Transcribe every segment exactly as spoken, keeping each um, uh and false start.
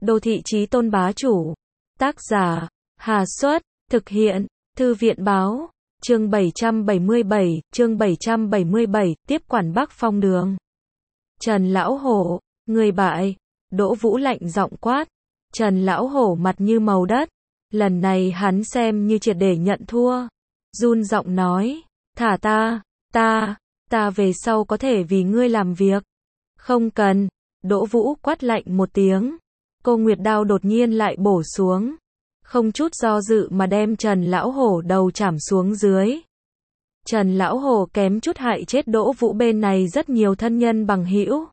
Đô thị chí tôn bá chủ. Tác giả, Hà Xuất, thực hiện, Thư viện báo, chương bảy trăm bảy mươi bảy, chương bảy trăm bảy mươi bảy, tiếp quản Bắc Phong Đường. Trần Lão Hổ, người bại, Đỗ Vũ lạnh giọng quát. Trần Lão Hổ mặt như màu đất, lần này hắn xem như triệt để nhận thua. Run giọng nói, thả ta, ta, ta về sau có thể vì ngươi làm việc. Không cần, Đỗ Vũ quát lạnh một tiếng. Cô Nguyệt Đao đột nhiên lại bổ xuống. Không chút do dự mà đem Trần Lão Hổ đầu chảm xuống dưới. Trần Lão Hổ kém chút hại chết Đỗ Vũ bên này rất nhiều thân nhân bằng hữu.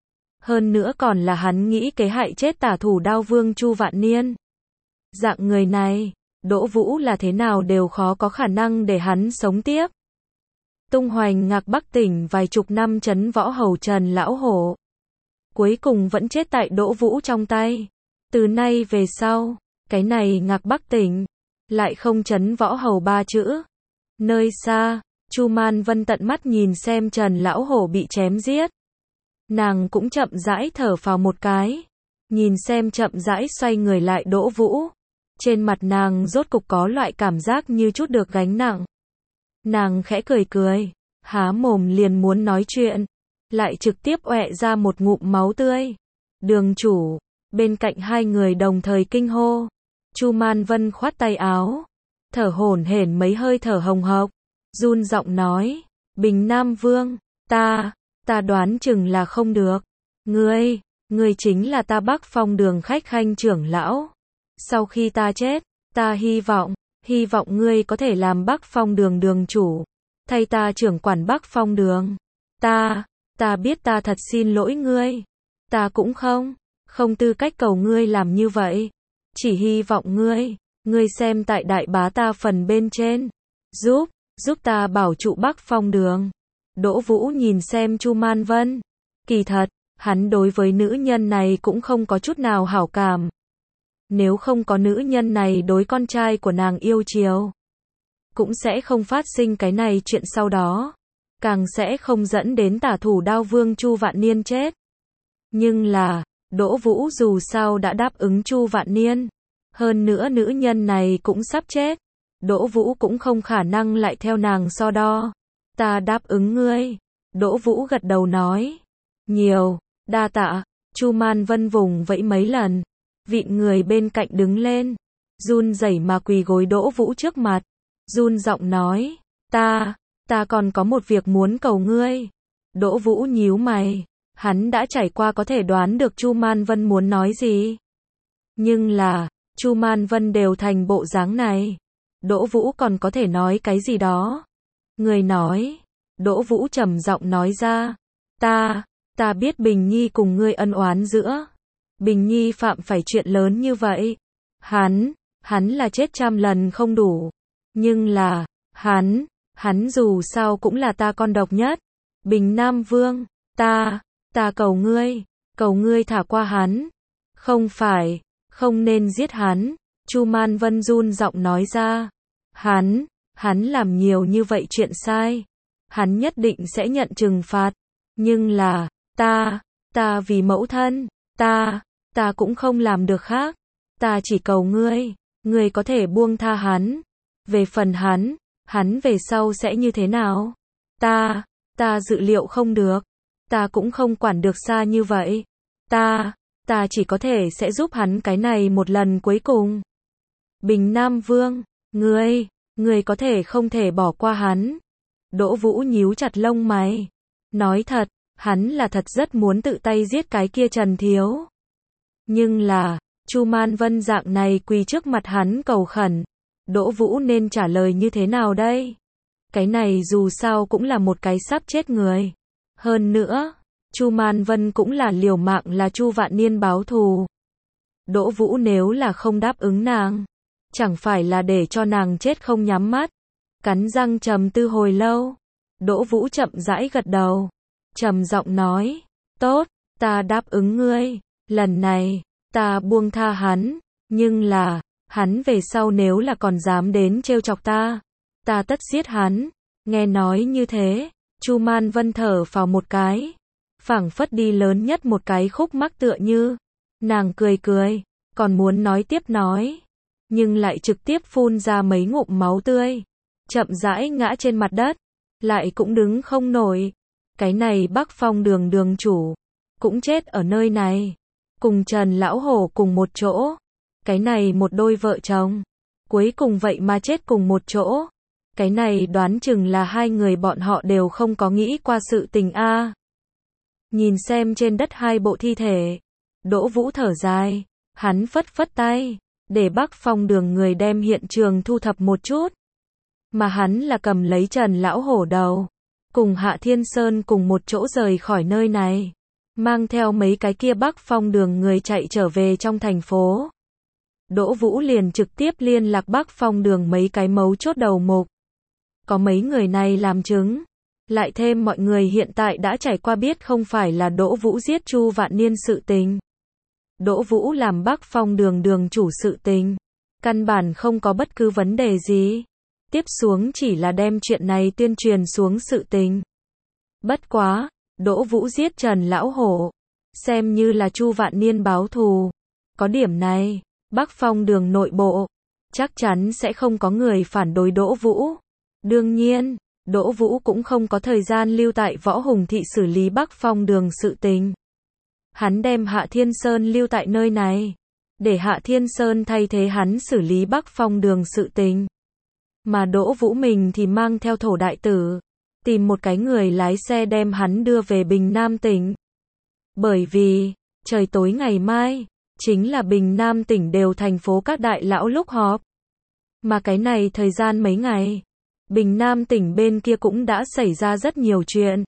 Hơn nữa còn là hắn nghĩ kế hại chết tả thủ đao vương Chu Vạn Niên. Dạng người này, Đỗ Vũ là thế nào đều khó có khả năng để hắn sống tiếp. Tung hoành Ngạc Bắc tỉnh vài chục năm trấn võ hầu Trần Lão Hổ. Cuối cùng vẫn chết tại Đỗ Vũ trong tay. Từ nay về sau, cái này Ngạc Bắc tỉnh, lại không trấn võ hầu ba chữ. Nơi xa, Chu Man Vân tận mắt nhìn xem Trần Lão Hổ bị chém giết. Nàng cũng chậm rãi thở phào một cái. Nhìn xem chậm rãi xoay người lại Đỗ Vũ. Trên mặt nàng rốt cục có loại cảm giác như chút được gánh nặng. Nàng khẽ cười cười, há mồm liền muốn nói chuyện, lại trực tiếp ọe ra một ngụm máu tươi. Đường chủ, bên cạnh hai người đồng thời kinh hô. Chu Man Vân khoát tay áo, thở hổn hển mấy hơi thở hồng hộc, run giọng nói, Bình Nam Vương, ta, ta đoán chừng là không được. Ngươi, ngươi chính là ta Bắc Phong Đường khách khanh trưởng lão. Sau khi ta chết, ta hy vọng, hy vọng ngươi có thể làm Bắc Phong Đường đường chủ, thay ta trưởng quản Bắc Phong Đường. Ta, ta biết ta thật xin lỗi ngươi. Ta cũng không, không tư cách cầu ngươi làm như vậy. Chỉ hy vọng ngươi, ngươi xem tại đại bá ta phần bên trên, giúp, giúp ta bảo trụ Bắc Phong Đường. Đỗ Vũ nhìn xem Chu Man Vân. Kỳ thật, hắn đối với nữ nhân này cũng không có chút nào hảo cảm. Nếu không có nữ nhân này đối con trai của nàng yêu chiều, cũng sẽ không phát sinh cái này chuyện sau đó. Càng sẽ không dẫn đến tả thủ đao vương Chu Vạn Niên chết. Nhưng là, Đỗ Vũ dù sao đã đáp ứng Chu Vạn Niên. Hơn nữa nữ nhân này cũng sắp chết. Đỗ Vũ cũng không khả năng lại theo nàng so đo. Ta đáp ứng ngươi. Đỗ Vũ gật đầu nói. Nhiều, đa tạ. Chu Man Vân vùng vẫy mấy lần. Vịn người bên cạnh đứng lên. Run rẩy mà quỳ gối Đỗ Vũ trước mặt. Run giọng nói. Ta, ta còn có một việc muốn cầu ngươi. Đỗ Vũ nhíu mày. Hắn đã trải qua có thể đoán được Chu Man Vân muốn nói gì. Nhưng là, Chu Man Vân đều thành bộ dáng này. Đỗ Vũ còn có thể nói cái gì đó. Người nói. Đỗ Vũ trầm giọng nói ra. Ta, ta biết Bình Nhi cùng ngươi ân oán giữa. Bình Nhi phạm phải chuyện lớn như vậy. Hắn, hắn là chết trăm lần không đủ. Nhưng là, hắn, hắn dù sao cũng là ta con độc nhất. Bình Nam Vương, ta, ta cầu ngươi, cầu ngươi thả qua hắn. Không phải, không nên giết hắn. Chu Man Vân run giọng nói ra. Hắn, hắn làm nhiều như vậy chuyện sai. Hắn nhất định sẽ nhận trừng phạt. Nhưng là, ta, ta vì mẫu thân, ta, ta cũng không làm được khác. Ta chỉ cầu ngươi, ngươi có thể buông tha hắn. Về phần hắn, hắn về sau sẽ như thế nào? Ta, ta dự liệu không được. Ta cũng không quản được xa như vậy. Ta, ta chỉ có thể sẽ giúp hắn cái này một lần cuối cùng. Bình Nam Vương, ngươi, ngươi có thể không thể bỏ qua hắn. Đỗ Vũ nhíu chặt lông mày. Nói thật, hắn là thật rất muốn tự tay giết cái kia Trần Thiếu. Nhưng là, Chu Man Vân dạng này quỳ trước mặt hắn cầu khẩn. Đỗ Vũ nên trả lời như thế nào đây? Cái này dù sao cũng là một cái sắp chết người. Hơn nữa, Chu Man Vân cũng là liều mạng là Chu Vạn Niên báo thù. Đỗ Vũ nếu là không đáp ứng nàng, chẳng phải là để cho nàng chết không nhắm mắt. Cắn răng trầm tư hồi lâu. Đỗ Vũ chậm rãi gật đầu. Trầm giọng nói. Tốt, ta đáp ứng ngươi. Lần này, ta buông tha hắn. Nhưng là, hắn về sau nếu là còn dám đến trêu chọc ta, ta tất giết hắn. Nghe nói như thế, Chu Man Vân thở phào một cái. Phảng phất đi lớn nhất một cái khúc mắc tựa như. Nàng cười cười, còn muốn nói tiếp nói, nhưng lại trực tiếp phun ra mấy ngụm máu tươi, chậm rãi ngã trên mặt đất, lại cũng đứng không nổi. Cái này Bắc Phong đường đường chủ, cũng chết ở nơi này, cùng Trần Lão Hổ cùng một chỗ. Cái này một đôi vợ chồng, cuối cùng vậy mà chết cùng một chỗ. Cái này đoán chừng là hai người bọn họ đều không có nghĩ qua sự tình a. Nhìn xem trên đất hai bộ thi thể, Đỗ Vũ thở dài, hắn phất phất tay, để Bắc Phong đường người đem hiện trường thu thập một chút. Mà hắn là cầm lấy Trần Lão Hổ đầu, cùng Hạ Thiên Sơn cùng một chỗ rời khỏi nơi này, mang theo mấy cái kia Bắc Phong đường người chạy trở về trong thành phố. Đỗ Vũ liền trực tiếp liên lạc Bắc Phong đường mấy cái mấu chốt đầu mục. Có mấy người này làm chứng, lại thêm mọi người hiện tại đã trải qua biết không phải là Đỗ Vũ giết Chu Vạn Niên sự tình. Đỗ Vũ làm Bắc Phong đường đường chủ sự tình, căn bản không có bất cứ vấn đề gì. Tiếp xuống chỉ là đem chuyện này tuyên truyền xuống sự tình. Bất quá, Đỗ Vũ giết Trần Lão Hổ, xem như là Chu Vạn Niên báo thù. Có điểm này, Bắc Phong đường nội bộ, chắc chắn sẽ không có người phản đối Đỗ Vũ. Đương nhiên, Đỗ Vũ cũng không có thời gian lưu tại Võ Hùng thị xử lý Bắc Phong đường sự tình. Hắn đem Hạ Thiên Sơn lưu tại nơi này, để Hạ Thiên Sơn thay thế hắn xử lý Bắc Phong đường sự tình. Mà Đỗ Vũ mình thì mang theo Thổ đại tử, tìm một cái người lái xe đem hắn đưa về Bình Nam tỉnh. Bởi vì, trời tối ngày mai, chính là Bình Nam tỉnh đều thành phố các đại lão lúc họp. Mà cái này thời gian mấy ngày, Bình Nam tỉnh bên kia cũng đã xảy ra rất nhiều chuyện.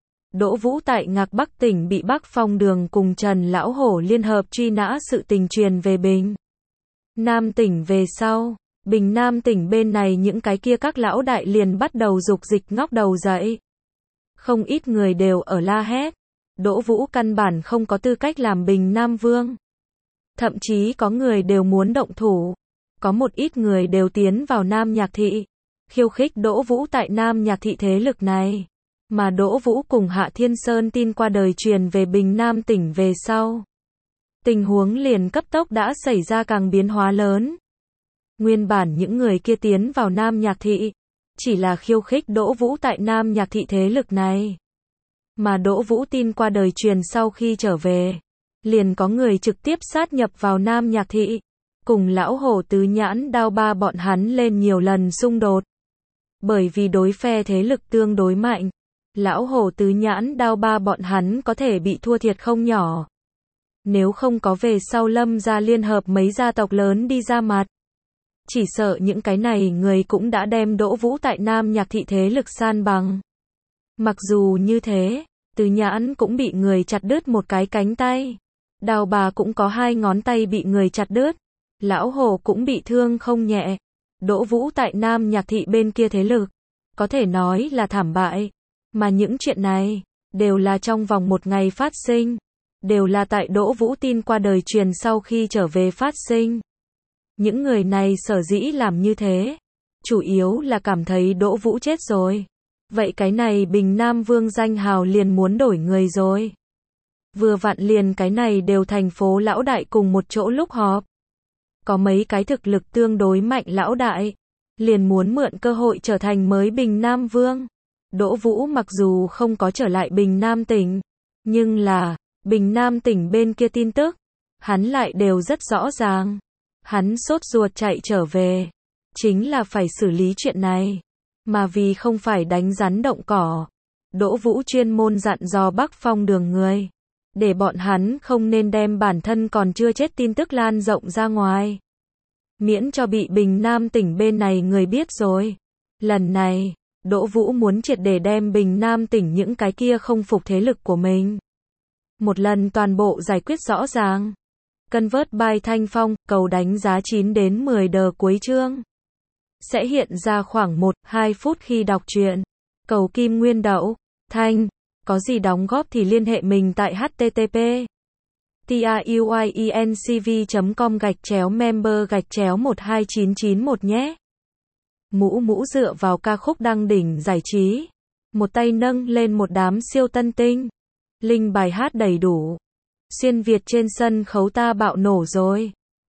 Đỗ Vũ tại Ngạc Bắc tỉnh bị Bắc Phong đường cùng Trần Lão Hổ liên hợp truy nã sự tình truyền về Bình Nam tỉnh về sau. Bình Nam tỉnh bên này những cái kia các lão đại liền bắt đầu dục dịch ngóc đầu dậy. Không ít người đều ở la hét. Đỗ Vũ căn bản không có tư cách làm Bình Nam vương. Thậm chí có người đều muốn động thủ. Có một ít người đều tiến vào Nam Nhạc thị, khiêu khích Đỗ Vũ tại Nam Nhạc thị thế lực này. Mà Đỗ Vũ cùng Hạ Thiên Sơn tin qua đời truyền về Bình Nam tỉnh về sau. Tình huống liền cấp tốc đã xảy ra càng biến hóa lớn. Nguyên bản những người kia tiến vào Nam Nhạc thị, chỉ là khiêu khích Đỗ Vũ tại Nam Nhạc thị thế lực này. Mà Đỗ Vũ tin qua đời truyền sau khi trở về, liền có người trực tiếp sát nhập vào Nam Nhạc thị, cùng Lão Hổ Tứ Nhãn Đao Ba bọn hắn lên nhiều lần xung đột. Bởi vì đối phe thế lực tương đối mạnh, Lão Hổ Tứ Nhãn Đao Ba bọn hắn có thể bị thua thiệt không nhỏ. Nếu không có về sau Lâm gia liên hợp mấy gia tộc lớn đi ra mặt, chỉ sợ những cái này người cũng đã đem Đỗ Vũ tại Nam Nhạc thị thế lực san bằng. Mặc dù như thế, Tứ Nhãn cũng bị người chặt đứt một cái cánh tay. Đào Bà cũng có hai ngón tay bị người chặt đứt. Lão Hổ cũng bị thương không nhẹ. Đỗ Vũ tại Nam Nhạc thị bên kia thế lực, có thể nói là thảm bại. Mà những chuyện này, đều là trong vòng một ngày phát sinh. Đều là tại Đỗ Vũ tin qua đời truyền sau khi trở về phát sinh. Những người này sở dĩ làm như thế, chủ yếu là cảm thấy Đỗ Vũ chết rồi. Vậy cái này Bình Nam vương danh hào liền muốn đổi người rồi. Vừa vặn liền cái này đều thành phố lão đại cùng một chỗ lúc họp. Có mấy cái thực lực tương đối mạnh lão đại, liền muốn mượn cơ hội trở thành mới Bình Nam vương. Đỗ Vũ mặc dù không có trở lại Bình Nam tỉnh, nhưng là, Bình Nam tỉnh bên kia tin tức, hắn lại đều rất rõ ràng. Hắn sốt ruột chạy trở về, chính là phải xử lý chuyện này. Mà vì không phải đánh rắn động cỏ, Đỗ Vũ chuyên môn dặn dò Bắc Phong đường người, để bọn hắn không nên đem bản thân còn chưa chết tin tức lan rộng ra ngoài. Miễn cho bị Bình Nam tỉnh bên này người biết rồi. Lần này, Đỗ Vũ muốn triệt để đem Bình Nam tỉnh những cái kia không phục thế lực của mình. Một lần toàn bộ giải quyết rõ ràng. Convert by Thanh Phong, cầu đánh giá chín đến mười đờ cuối chương. Sẽ hiện ra khoảng một đến hai phút khi đọc truyện. Cầu Kim Nguyên Đậu, Thanh, có gì đóng góp thì liên hệ mình tại http truyencv chấm com gạch chéo member gạch chéo một hai chín chín một nhé. Mũ mũ dựa vào ca khúc đăng đỉnh giải trí. Một tay nâng lên một đám siêu tân tinh. Link bài hát đầy đủ. Xuyên Việt trên sân khấu ta bạo nổ rồi.